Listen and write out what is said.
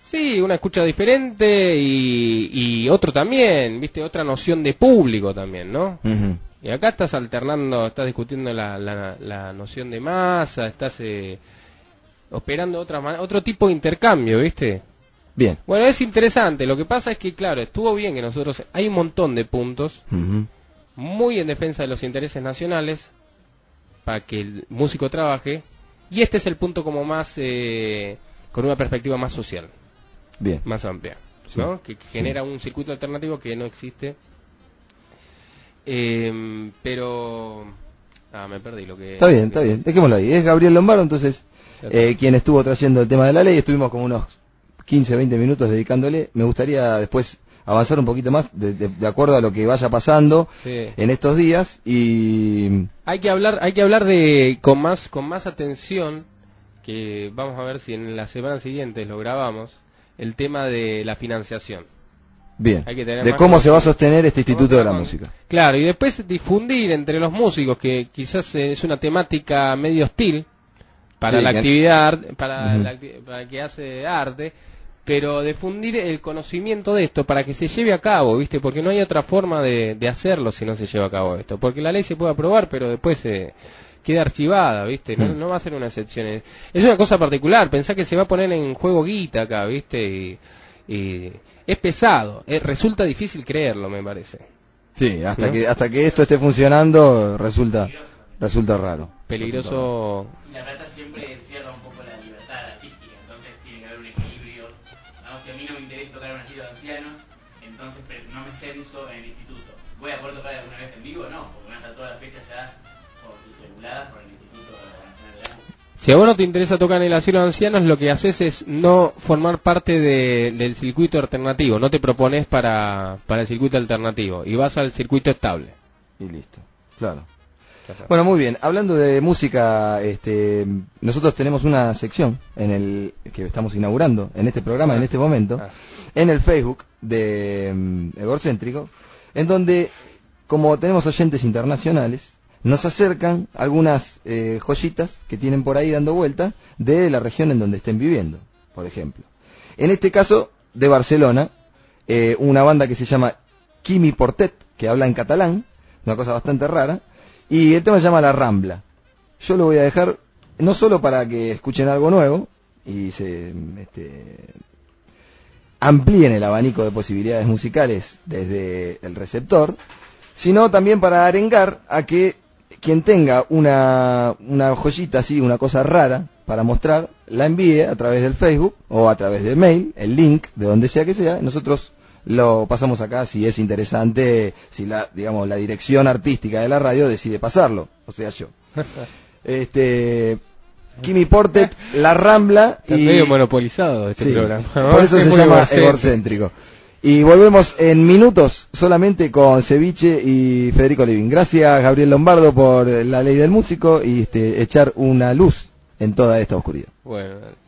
Sí, una escucha diferente y otro también, viste, otra noción de público también, ¿no? Uh-huh. Y acá estás alternando, estás discutiendo la noción de masa, estás operando otro tipo de intercambio, ¿viste? Bien. Bueno, es interesante, lo que pasa es que, claro, estuvo bien que nosotros, hay un montón de puntos, Uh-huh. muy en defensa de los intereses nacionales, para que el músico trabaje, y este es el punto como más, con una perspectiva más social. Bien. Más amplia, ¿no? Que genera un circuito alternativo que no existe. Pero... me perdí lo que... Está bien, dejémoslo ahí. Es Gabriel Lombardo, entonces, quien estuvo trayendo el tema de la ley. Estuvimos como unos 15, 20 minutos dedicándole. Me gustaría después avanzar un poquito más, de acuerdo a lo que vaya pasando en estos días. Y hay que hablar de con más atención, que vamos a ver si en la semana siguiente lo grabamos, el tema de la financiación. Bien, Hay que tener de más cómo se va a sostener este Instituto de la Música. Claro, y después difundir entre los músicos, que quizás es una temática medio hostil para la actividad, para el que hace arte, pero difundir el conocimiento de esto para que se lleve a cabo, ¿viste? Porque no hay otra forma de hacerlo si no se lleva a cabo esto. Porque la ley se puede aprobar, pero después queda archivada, ¿viste? No va a ser una excepción. Es una cosa particular, pensá que se va a poner en juego guita acá, ¿viste? Y es pesado, resulta difícil creerlo, me parece. Sí, hasta que esto esté funcionando resulta raro. Peligroso. Y la plata siempre encierra un poco la libertad artística, entonces tiene que haber un equilibrio. Vamos, si a mí no me interesa tocar un asilo de ancianos, entonces no me censo en el instituto. ¿Voy a poder tocar alguna vez en vivo? No, porque van a estar todas las fechas ya reguladas por el Instituto Nacional de la Música. Si a vos no te interesa tocar en el asilo de ancianos, lo que haces es no formar parte del circuito alternativo, no te propones para el circuito alternativo y vas al circuito estable. Y listo, claro. Bueno, muy bien, hablando de música, nosotros tenemos una sección que estamos inaugurando en este programa, en este momento, en el Facebook de Egorcéntrico, en donde, como tenemos oyentes internacionales, nos acercan algunas joyitas que tienen por ahí dando vuelta de la región en donde estén viviendo, por ejemplo. En este caso, de Barcelona, una banda que se llama Quimi Portet, que habla en catalán, una cosa bastante rara, y el tema se llama La Rambla. Yo lo voy a dejar, no solo para que escuchen algo nuevo, y se amplíen el abanico de posibilidades musicales desde el receptor, sino también para arengar a que quien tenga una joyita así, una cosa rara para mostrar, la envíe a través del Facebook o a través del mail, el link de donde sea que sea. Nosotros lo pasamos acá si es interesante, si la dirección artística de la radio decide pasarlo, o sea yo. Quimi Portet, La Rambla. Está medio monopolizado este programa, ¿no? Por eso se llama Egorcéntrico. Y volvemos en minutos solamente con Ceviche y Federico Living. Gracias, Gabriel Lombardo, por la ley del músico y echar una luz en toda esta oscuridad. Bueno.